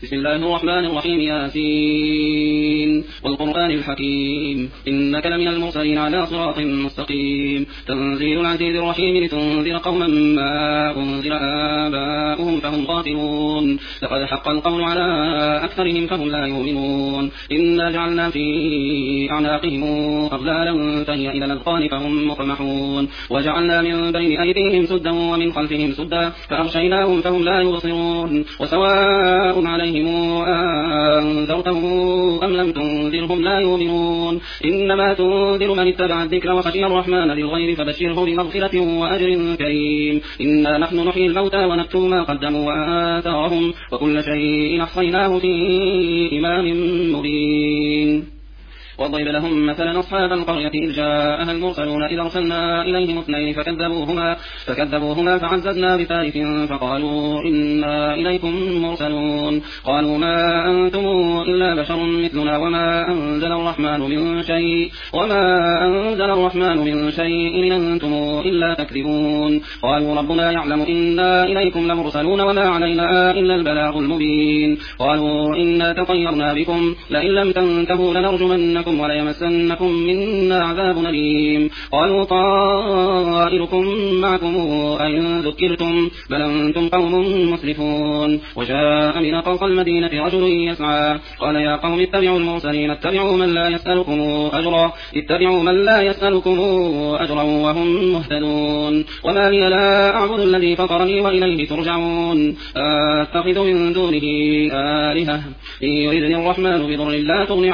بسم الله الرحمن الرحيم. ياسين والقرآن الحكيم إنك لمن المرسلين على صراط مستقيم. تنزيل العزيز الرحيم لتنذر قوما ما أنذر آباؤهم فهم غافلون. لقد حق القول على أكثرهم فهم لا يؤمنون. إنا جعلنا في أعناقهم أغلالا فهي إلى الأذقان فهم مقمحون. وجعلنا من بين أيديهم سدا ومن خلفهم سدا فأغشيناهم فهم لا يبصرون. وسواء عليهم أنذرتهم أم لم تنذرهم لا يؤمنون. إنما تنذر من اتبع الذكر وخشي الرحمن بالغيب فبشره بمغفرة وأجر كريم. إنا نحن نحيي الموتى ونكتب ما قدموا وآثارهم وكل شيء أحصيناه في إمام مبين. واضرب لهم مثلا أصحاب القرية إذ جاءها المرسلون إذ أرسلنا إليهم اثنين فكذبوهما فعززنا بثالث فقالوا إنا إليكم مرسلون. قالوا ما أنتم إلا بشر مثلنا وما أنزل الرحمن من شيء إن أنتم إلا تكذبون. قالوا ربنا يعلم إنا إليكم لمرسلون وما علينا إلا البلاغ المبين. قالوا إنا تطيرنا بكم لئن لم تنتهوا لنرجمنكم وليمسنكم منا عذاب أليم. قالوا طائركم معكم أئن ذكرتم بل أنتم قوم مسرفون. وجاء من أقصى المدينة رجل يسعى قال يا قوم اتبعوا المرسلين اتبعوا من لا يسألكم أجرا وهم مهتدون. وما لي لا أعبد الذي فطرني وإليه ترجعون. أتخذ من دونه آلهة إن يردني الرحمن بضر لا تغني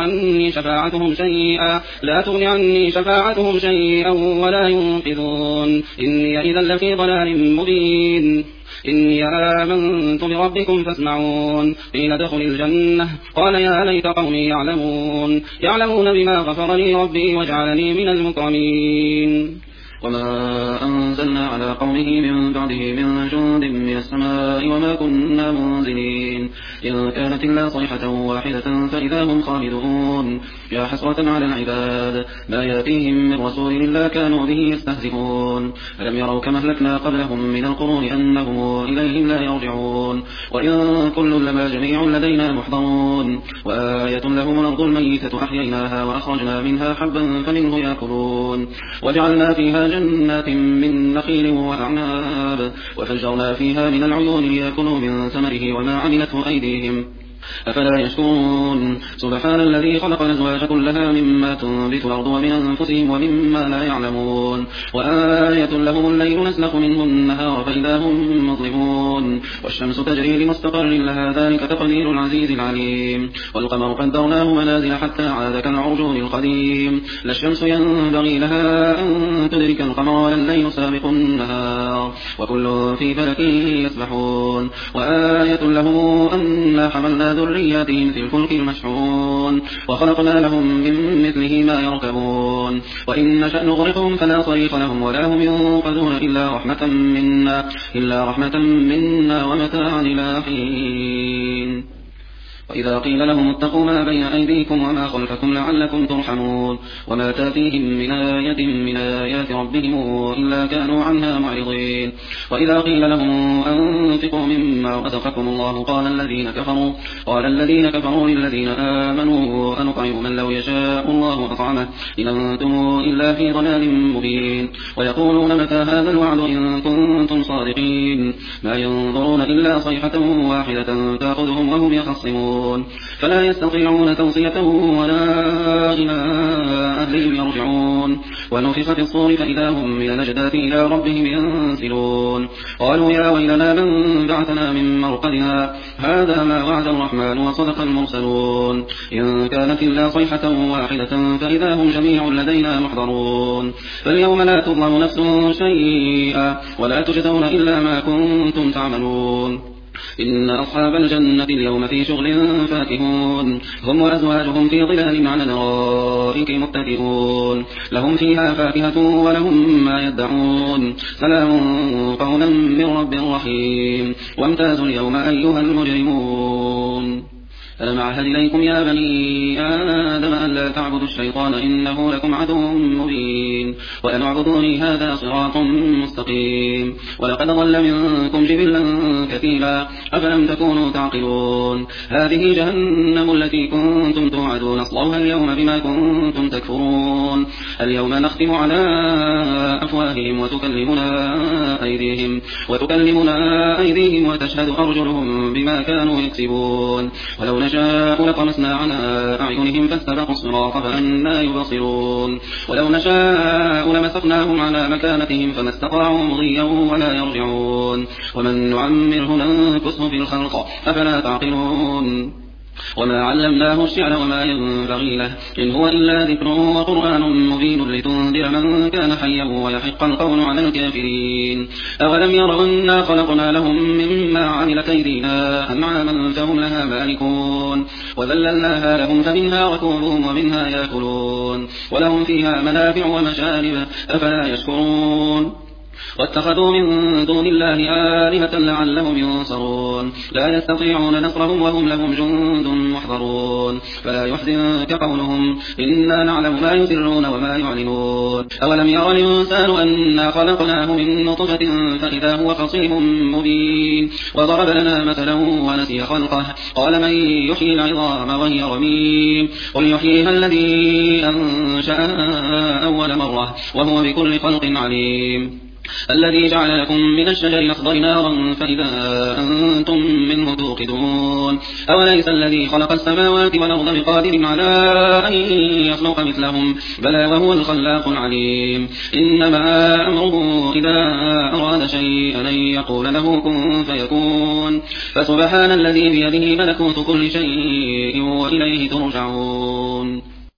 عني شفاعتهم شيئا ولا ينقذون. إني إذا لفي ضلال مبين. إني آمنت بربكم فاسمعون. قيل ادخل الجنة قال يا ليت قومي يعلمون بما غفر لي ربي وجعلني من المكرمين. وما أنزلنا على قومه من بعده من جند من السماء وما كنا منزلين. إن كانت إلا صيحة واحدة فإذا هم خالدون. يا حسرة على العباد ما يأتيهم من رسول إلا كانوا به يستهزئون. ألم يروا كما أهلكنا قبلهم من القرون أنهم إليهم لا يرجعون. وإن كل لما جميع لدينا محضرون. وآية لهم الأرض الميتة أحييناها وأخرجنا منها حبا فمنه يأكلون. وجعلنا فيها جنات من نخيل وأعناب وفجرنا فيها من العيون ليأكلوا من ثمره وما عملته أيديهم أفلا يشكرون. سبحان الذي خلق الأزواج كلها مما تنبت الأرض ومن أنفسهم ومما لا يعلمون. وآية لهم الليل نسلخ منه النهار فإذا هم مظلمون. والشمس تجري لمستقر لها ذلك تقدير العزيز العليم. والقمر قدرناه منازل حتى عاد كالعرجون القديم. لا الشمس ينبغي لها أن تدرك القمر ولا الليل سابق النهار وكل في فلك يسبحون. وآية لهم أنا حملنا ذرياتهم في الفلك المشحون وخلقنا لهم من مثله ما يركبون. وإن نشأ نغرقهم فلا صريخ لهم ولا هم ينقذون إلا رحمة منا ومتاعا إلى حين. وإذا قيل لهم اتقوا ما بين أيديكم وما خلفكم لعلكم ترحمون. وما تأتيهم من آية من آيات ربهم إلا كانوا عنها معرضين. وإذا قيل لهم أنفقوا مما رزقكم الله قال الذين كفروا للذين آمنوا أنطعم من لو يشاء الله أطعمه إن أنتم إلا في ضلال مبين. ويقولون متى هذا الوعد إن كنتم صادقين. ما ينظرون إلا صيحة واحدة تأخذهم وهم يخصمون. فلا يستطيعون توصية ولا إلى أهلهم يرجعون. ونفخ في الصور فإذا هم من الأجداث إلى ربهم ينسلون. قالوا يا ويلنا من بعثنا من مرقدنا هذا ما وعد الرحمن وصدق المرسلون. إن كانت إلا صيحة واحدة فإذا هم جميع لدينا محضرون. فاليوم لا تظلم نفس شيئا ولا تجزون إلا ما كنتم تعملون. إن أصحاب الجنة اليوم في شغل فاكهون. هم وأزواجهم في ظلال على الأرائك متكئون. لهم فيها فاكهة ولهم ما يدعون. سلام قولا من رب رحيم. وامتازوا اليوم أيها المجرمون. ألم أعهد إليكم يا بني آدم أن لا تعبدوا الشيطان إنه لكم عدو مبين وأن اعبدوني هذا صراط مستقيم ولقد ضل منكم جبلا كثيرا أفلم تكونوا تعقلون هذه جهنم التي كنتم توعدون اصلوها اليوم بما كنتم تكفرون اليوم نختم على أفواههم وتكلمنا أيديهم وتشهد أرجلهم بما كانوا يكسبون ولو نشاء لطمسنا على أعينهم فاستبقوا الصراط فأنى يبصرون ولو نشاء لمسخناهم على مكانتهم فما استطاعوا مضيا ولا يرجعون ومن نعمره ننكسه في الخلق أفلا تعقلون وما علمناه الشعر وما ينبغي له إن هو إلا ذكر وقرآن مبين لتنذر من كان حيا ويحق القول على الكافرين أولم يروا أنا خلقنا لهم مما عملت أيدينا أنعاما فهم لها مالكون وذللناها لهم فمنها ركوبهم ومنها يأكلون ولهم فيها منافع ومشارب أفلا يشكرون واتخذوا من دون الله آلهة لعلهم ينصرون لا يستطيعون نصرهم وهم لهم جند محضرون فلا يحزنك قولهم إنا نعلم ما يسرون وما يعلنون أولم ير الإنسان أنا خلقناه من نطفة فإذا هو خصيم مبين وضرب لنا مثلا ونسي خلقه قال من يحيي العظام وهي رميم قل يحييها الذي أنشأها أول مرة وهو بكل خلق عليم الذي جعل لكم من الشجر الأخضر نارا فإذا أنتم منه توقدون أوليس الذي خلق السماوات والأرض بقادر على أن يخلق مثلهم بلى وهو الخلاق العليم إنما أمره إذا أراد شيئا أن يقول له كن فيكون فسبحان الذي بيده ملكوت كل شيء وإليه ترجعون